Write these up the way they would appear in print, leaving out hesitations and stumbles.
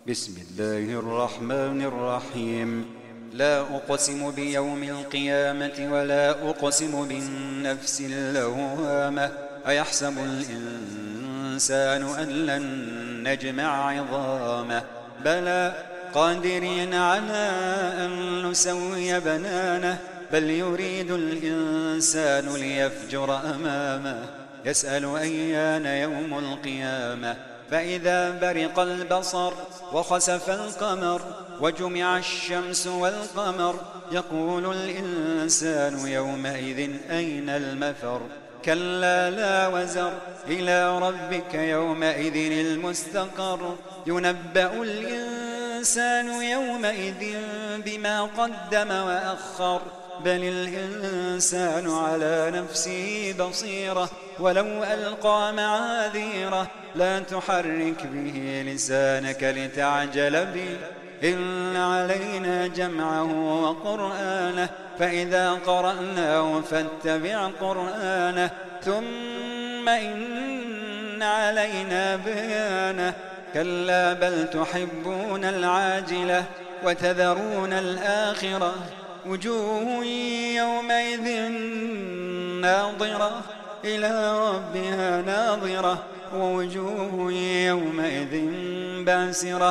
بسم الله الرحمن الرحيم. لا أقسم بيوم القيامة ولا أقسم بالنفس اللوامة. أيحسب الإنسان أن لن نجمع عظامه بلى قادرين على أن نسوي بنانه بل يريد الإنسان ليفجر أمامه يسأل أيان يوم القيامة فإذا برق البصر وخسف القمر وجمع الشمس والقمر يقول الإنسان يومئذ أين المفر كلا لا وزر إلى ربك يومئذ المستقر ينبأ الإنسان يومئذ بما قدم وأخر بل الإنسان على نفسه بصيرة ولو ألقى معاذيره لا تحرك به لسانك لتعجل به إن علينا جمعه وقرآنه فإذا قرأناه فاتبع قرآنه ثم إن علينا بيانه كلا بل تحبون العاجلة وتذرون الآخرة وجوه يومئذ ناظرة إلى ربها ناظرة ووجوه يومئذ باسرة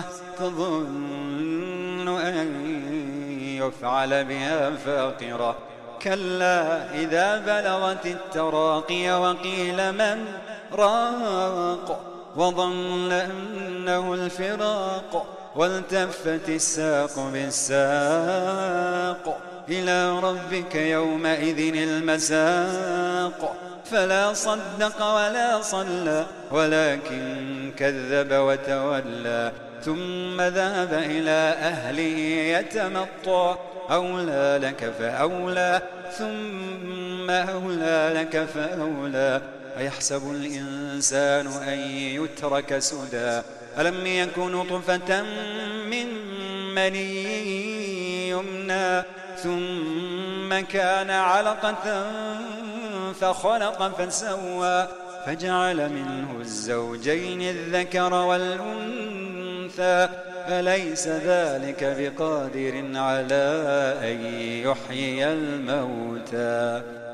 تظن أن يفعل بها فاقرة كلا إذا بلغت التراقي وقيل من راق وظن أنه الفراق والتفت الساق بالساق إلى ربك يومئذ المساق فلا صدق ولا صلى ولكن كذب وتولى ثم ذهب إلى أهله يتمطى أولى لك فأولى ثم أولى لك فأولى أيحسب الإنسان أن يترك سدى ألم يكن نطفة من مني يمنى ثم كان علقة فخلق فسوى فجعل منه الزوجين الذكر والأنثى أليس ذلك بقادر على أن يحيي الموتى